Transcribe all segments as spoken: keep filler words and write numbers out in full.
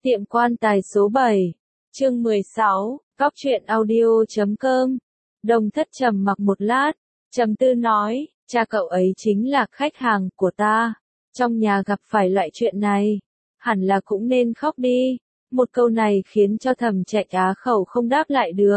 Tiệm quan tài số bảy, chương mười sáu, cóc truyện audio chấm com. Đồng Thất trầm mặc một lát, trầm tư nói, cha cậu ấy chính là khách hàng của ta. Trong nhà gặp phải loại chuyện này, hẳn là cũng nên khóc đi. Một câu này khiến cho Thẩm Trạch á khẩu không đáp lại được.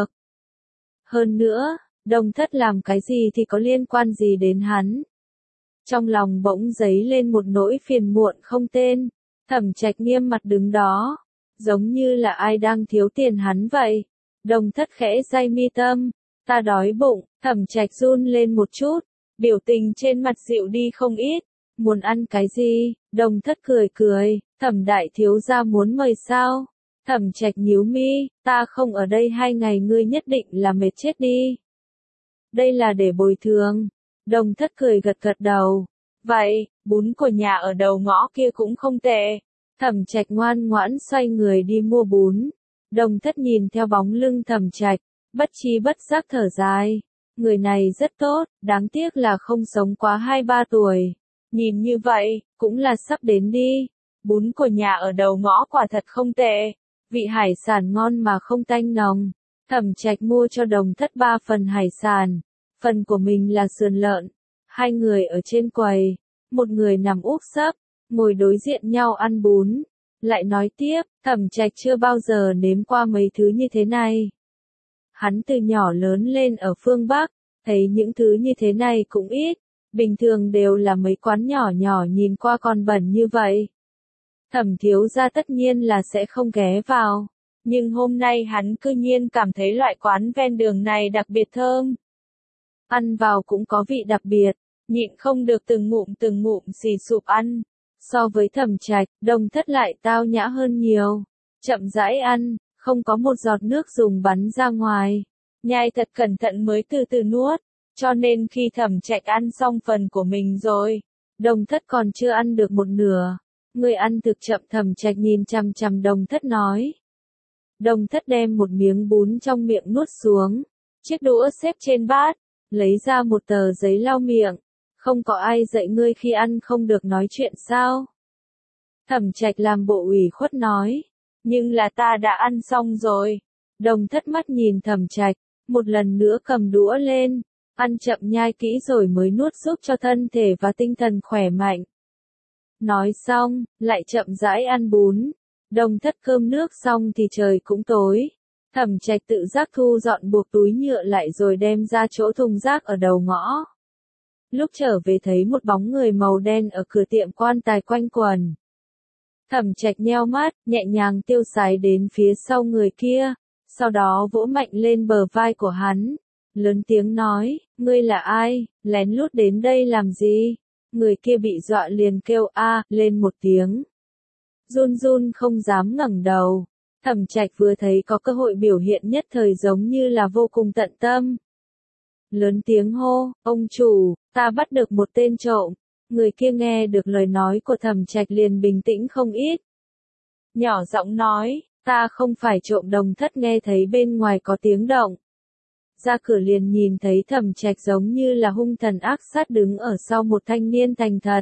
Hơn nữa, Đồng Thất làm cái gì thì có liên quan gì đến hắn. Trong lòng bỗng dấy lên một nỗi phiền muộn không tên. Thẩm Trạch nghiêm mặt đứng đó, giống như là ai đang thiếu tiền hắn vậy. Đồng Thất khẽ day mi tâm, ta đói bụng. Thẩm Trạch run lên một chút, biểu tình trên mặt dịu đi không ít. Muốn ăn cái gì? Đồng Thất cười cười, Thẩm đại thiếu gia muốn mời sao? Thẩm Trạch nhíu mi, ta không ở đây hai ngày ngươi nhất định là mệt chết đi. Đây là để bồi thường. Đồng Thất cười gật gật đầu. Vậy, bún của nhà ở đầu ngõ kia cũng không tệ. Thẩm Trạch ngoan ngoãn xoay người đi mua bún. Đồng Thất nhìn theo bóng lưng Thẩm Trạch, bất chi bất giác thở dài. Người này rất tốt, đáng tiếc là không sống quá hai ba tuổi. Nhìn như vậy, cũng là sắp đến đi. Bún của nhà ở đầu ngõ quả thật không tệ. Vị hải sản ngon mà không tanh nồng. Thẩm Trạch mua cho Đồng Thất ba phần hải sản. Phần của mình là sườn lợn. Hai người ở trên quầy. Một người nằm úp sấp, ngồi đối diện nhau ăn bún. Lại nói tiếp, Thẩm Trạch chưa bao giờ nếm qua mấy thứ như thế này. Hắn từ nhỏ lớn lên ở phương Bắc, thấy những thứ như thế này cũng ít. Bình thường đều là mấy quán nhỏ nhỏ nhìn qua còn bẩn như vậy. Thẩm thiếu gia tất nhiên là sẽ không ghé vào. Nhưng hôm nay hắn cư nhiên cảm thấy loại quán ven đường này đặc biệt thơm. Ăn vào cũng có vị đặc biệt, nhịn không được từng ngụm từng ngụm xì sụp ăn. So với Thẩm Trạch, Đồng Thất lại tao nhã hơn nhiều. Chậm rãi ăn, không có một giọt nước dùng bắn ra ngoài. Nhai thật cẩn thận mới từ từ nuốt. Cho nên khi Thẩm Trạch ăn xong phần của mình rồi, Đồng Thất còn chưa ăn được một nửa. Người ăn thực chậm. Thẩm Trạch nhìn chằm chằm Đồng Thất nói. Đồng Thất đem một miếng bún trong miệng nuốt xuống. Chiếc đũa xếp trên bát, lấy ra một tờ giấy lau miệng. Không có ai dạy ngươi khi ăn không được nói chuyện sao? Thẩm Trạch làm bộ ủy khuất nói. Nhưng là ta đã ăn xong rồi. Đồng Thất mắt nhìn Thẩm Trạch, một lần nữa cầm đũa lên. Ăn chậm nhai kỹ rồi mới nuốt giúp cho thân thể và tinh thần khỏe mạnh. Nói xong, lại chậm rãi ăn bún. Đồng Thất cơm nước xong thì trời cũng tối. Thẩm Trạch tự giác thu dọn buộc túi nhựa lại rồi đem ra chỗ thùng rác ở đầu ngõ. Lúc trở về thấy một bóng người màu đen ở cửa tiệm quan tài quanh quẩn. Thẩm Trạch nheo mắt, nhẹ nhàng tiêu sái đến phía sau người kia, sau đó vỗ mạnh lên bờ vai của hắn, lớn tiếng nói, ngươi là ai, lén lút đến đây làm gì? Người kia bị dọa liền kêu a lên một tiếng. Run run không dám ngẩng đầu. Thẩm Trạch vừa thấy có cơ hội biểu hiện nhất thời giống như là vô cùng tận tâm. Lớn tiếng hô, ông chủ, ta bắt được một tên trộm. Người kia nghe được lời nói của Thẩm Trạch liền bình tĩnh không ít. Nhỏ giọng nói, ta không phải trộm. Đồng Thất nghe thấy bên ngoài có tiếng động. Ra cửa liền nhìn thấy Thẩm Trạch giống như là hung thần ác sát đứng ở sau một thanh niên thành thật.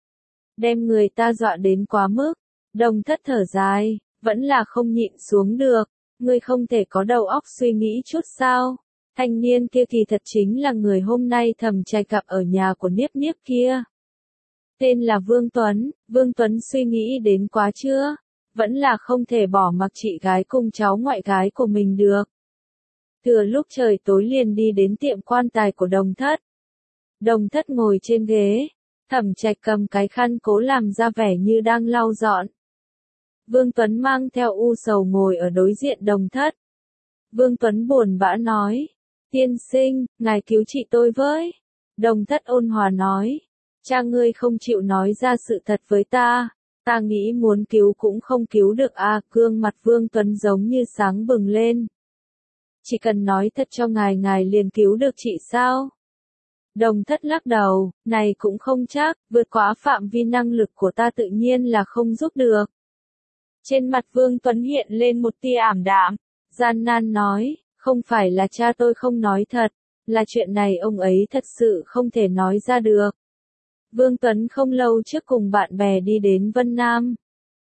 Đem người ta dọa đến quá mức. Đồng Thất thở dài, vẫn là không nhịn xuống được. Ngươi không thể có đầu óc suy nghĩ chút sao? Thanh niên kia kỳ thật chính là người hôm nay Thẩm Trạch gặp ở nhà của Niếp Niếp kia. Tên là Vương Tuấn. Vương Tuấn suy nghĩ đến quá chưa? Vẫn là không thể bỏ mặc chị gái cùng cháu ngoại gái của mình được. Thừa lúc trời tối liền đi đến tiệm quan tài của Đồng Thất. Đồng Thất ngồi trên ghế. Thẩm Trạch cầm cái khăn cố làm ra vẻ như đang lau dọn. Vương Tuấn mang theo u sầu ngồi ở đối diện Đồng Thất. Vương Tuấn buồn bã nói. Tiên sinh, ngài cứu chị tôi với. Đồng Thất ôn hòa nói. Cha ngươi không chịu nói ra sự thật với ta. Ta nghĩ muốn cứu cũng không cứu được à. Gương mặt Vương Tuấn giống như sáng bừng lên. Chỉ cần nói thật cho ngài ngài liền cứu được chị sao? Đồng Thất lắc đầu, này cũng không chắc, vượt quá phạm vi năng lực của ta tự nhiên là không giúp được. Trên mặt Vương Tuấn hiện lên một tia ảm đạm, gian nan nói, không phải là cha tôi không nói thật, là chuyện này ông ấy thật sự không thể nói ra được. Vương Tuấn không lâu trước cùng bạn bè đi đến Vân Nam.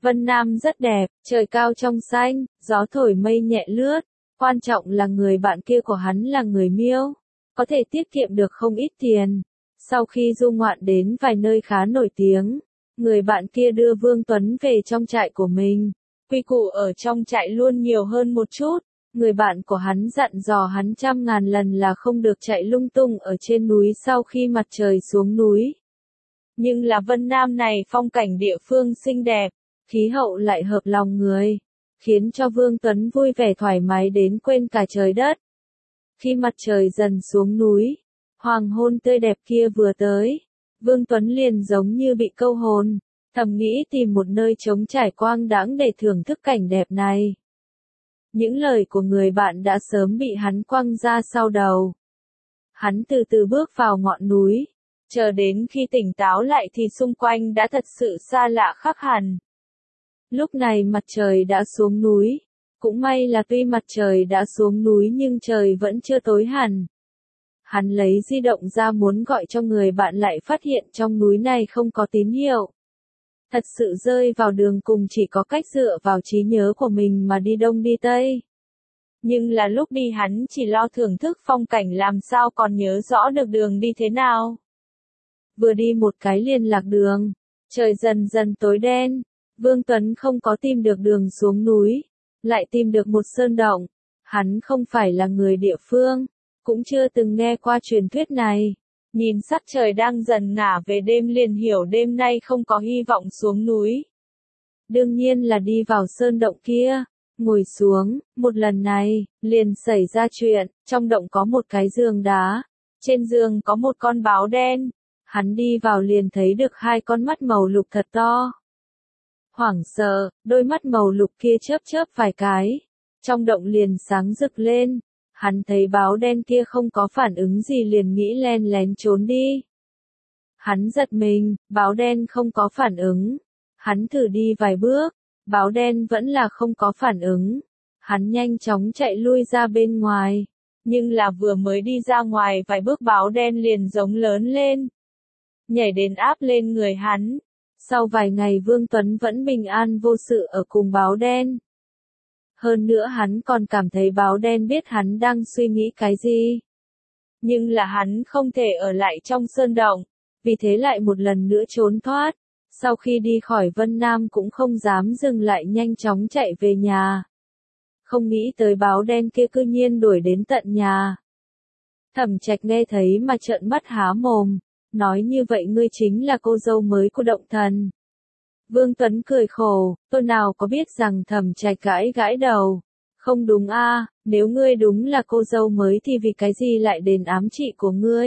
Vân Nam rất đẹp, trời cao trong xanh, gió thổi mây nhẹ lướt. Quan trọng là người bạn kia của hắn là người Miêu, có thể tiết kiệm được không ít tiền. Sau khi du ngoạn đến vài nơi khá nổi tiếng, người bạn kia đưa Vương Tuấn về trong trại của mình. Quy củ ở trong trại luôn nhiều hơn một chút. Người bạn của hắn dặn dò hắn trăm ngàn lần là không được chạy lung tung ở trên núi sau khi mặt trời xuống núi. Nhưng là Vân Nam này phong cảnh địa phương xinh đẹp, khí hậu lại hợp lòng người, khiến cho Vương Tuấn vui vẻ thoải mái đến quên cả trời đất. Khi mặt trời dần xuống núi, hoàng hôn tươi đẹp kia vừa tới, Vương Tuấn liền giống như bị câu hồn, thầm nghĩ tìm một nơi trống trải quang đãng để thưởng thức cảnh đẹp này. Những lời của người bạn đã sớm bị hắn quăng ra sau đầu. Hắn từ từ bước vào ngọn núi, chờ đến khi tỉnh táo lại thì xung quanh đã thật sự xa lạ khác hẳn. Lúc này mặt trời đã xuống núi, cũng may là tuy mặt trời đã xuống núi nhưng trời vẫn chưa tối hẳn. Hắn lấy di động ra muốn gọi cho người bạn lại phát hiện trong núi này không có tín hiệu. Thật sự rơi vào đường cùng chỉ có cách dựa vào trí nhớ của mình mà đi đông đi tây. Nhưng là lúc đi hắn chỉ lo thưởng thức phong cảnh làm sao còn nhớ rõ được đường đi thế nào. Vừa đi một cái liền lạc đường, trời dần dần tối đen, Vương Tuấn không có tìm được đường xuống núi, lại tìm được một sơn động. Hắn không phải là người địa phương, cũng chưa từng nghe qua truyền thuyết này. Nhìn sắc trời đang dần ngả về đêm liền hiểu đêm nay không có hy vọng xuống núi. Đương nhiên là đi vào sơn động kia, ngồi xuống, một lần này, liền xảy ra chuyện, trong động có một cái giường đá, trên giường có một con báo đen, hắn đi vào liền thấy được hai con mắt màu lục thật to. Hoảng sợ, đôi mắt màu lục kia chớp chớp vài cái, trong động liền sáng rực lên. Hắn thấy báo đen kia không có phản ứng gì liền nghĩ len lén trốn đi. Hắn giật mình, báo đen không có phản ứng. Hắn thử đi vài bước, báo đen vẫn là không có phản ứng. Hắn nhanh chóng chạy lui ra bên ngoài. Nhưng là vừa mới đi ra ngoài vài bước báo đen liền giống lớn lên. Nhảy đến áp lên người hắn. Sau vài ngày Vương Tuấn vẫn bình an vô sự ở cùng báo đen. Hơn nữa hắn còn cảm thấy báo đen biết hắn đang suy nghĩ cái gì. Nhưng là hắn không thể ở lại trong sơn động, vì thế lại một lần nữa trốn thoát. Sau khi đi khỏi Vân Nam cũng không dám dừng lại nhanh chóng chạy về nhà. Không nghĩ tới báo đen kia cư nhiên đuổi đến tận nhà. Thẩm Trạch nghe thấy mà trợn mắt há mồm, nói như vậy ngươi chính là cô dâu mới của Động Thần. Vương Tuấn cười khổ, tôi nào có biết rằng Thẩm Trạch gãi gãi đầu. Không đúng a, nếu ngươi đúng là cô dâu mới thì vì cái gì lại đến ám chị của ngươi?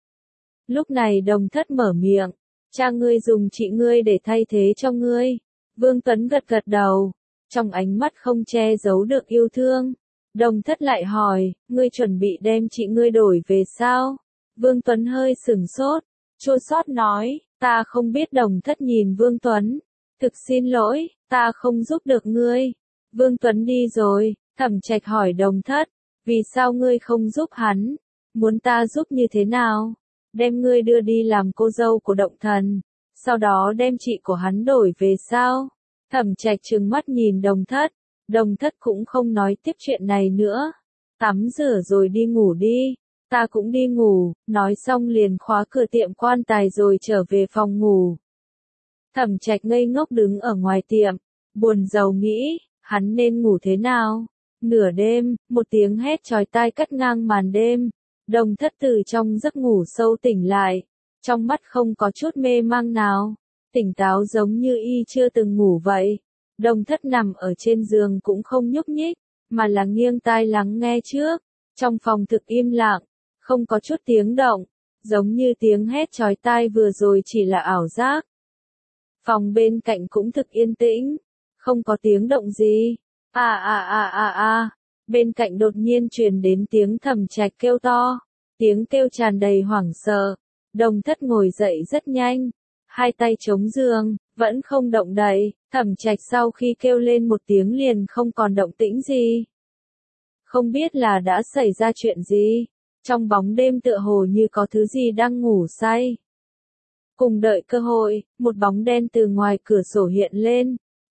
Lúc này Đồng Thất mở miệng, cha ngươi dùng chị ngươi để thay thế cho ngươi. Vương Tuấn gật gật đầu, trong ánh mắt không che giấu được yêu thương. Đồng Thất lại hỏi, ngươi chuẩn bị đem chị ngươi đổi về sao? Vương Tuấn hơi sửng sốt, chua xót nói, ta không biết. Đồng Thất nhìn Vương Tuấn. Thực xin lỗi, ta không giúp được ngươi. Vương Tuấn đi rồi, Thẩm Trạch hỏi Đồng Thất, vì sao ngươi không giúp hắn? Muốn ta giúp như thế nào? Đem ngươi đưa đi làm cô dâu của Động Thần, sau đó đem chị của hắn đổi về sao? Thẩm Trạch trừng mắt nhìn Đồng Thất, Đồng Thất cũng không nói tiếp chuyện này nữa. Tắm rửa rồi đi ngủ đi, ta cũng đi ngủ, nói xong liền khóa cửa tiệm quan tài rồi trở về phòng ngủ. Thẩm Trạch ngây ngốc đứng ở ngoài tiệm, buồn rầu nghĩ, hắn nên ngủ thế nào? Nửa đêm, một tiếng hét chói tai cắt ngang màn đêm. Đồng Thất từ trong giấc ngủ sâu tỉnh lại, trong mắt không có chút mê mang nào, tỉnh táo giống như y chưa từng ngủ vậy. Đồng Thất nằm ở trên giường cũng không nhúc nhích, mà là nghiêng tai lắng nghe trước. Trong phòng thực im lặng, không có chút tiếng động, giống như tiếng hét chói tai vừa rồi chỉ là ảo giác. Phòng bên cạnh cũng thực yên tĩnh, không có tiếng động gì. À à à à à, bên cạnh đột nhiên truyền đến tiếng Thẩm Trạch kêu to, tiếng kêu tràn đầy hoảng sợ. Đồng Thất ngồi dậy rất nhanh, hai tay chống giường, vẫn không động đậy. Thẩm Trạch sau khi kêu lên một tiếng liền không còn động tĩnh gì. Không biết là đã xảy ra chuyện gì, trong bóng đêm tựa hồ như có thứ gì đang ngủ say. Cùng đợi cơ hội, một bóng đen từ ngoài cửa sổ hiện lên,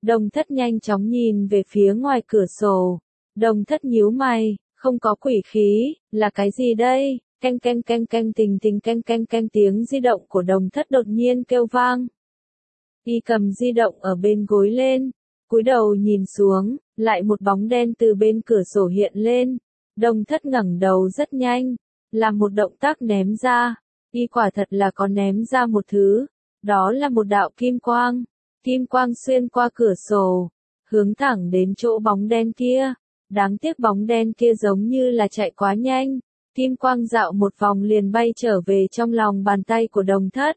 Đồng thất nhanh chóng nhìn về phía ngoài cửa sổ. Đồng thất nhíu mày, không có quỷ khí, là cái gì đây? Canh canh canh canh tình tình canh canh canh tiếng di động của đồng thất đột nhiên kêu vang. Y cầm di động ở bên gối lên, cúi đầu nhìn xuống, lại một bóng đen từ bên cửa sổ hiện lên. Đồng thất ngẩng đầu rất nhanh, làm một động tác ném ra. Y quả thật là có ném ra một thứ, đó là một đạo kim quang. Kim quang xuyên qua cửa sổ, hướng thẳng đến chỗ bóng đen kia. Đáng tiếc bóng đen kia giống như là chạy quá nhanh. Kim quang dạo một vòng liền bay trở về trong lòng bàn tay của đồng thất.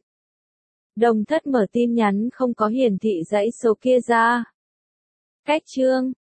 Đồng thất mở tin nhắn không có hiển thị dãy số kia ra. Cách chương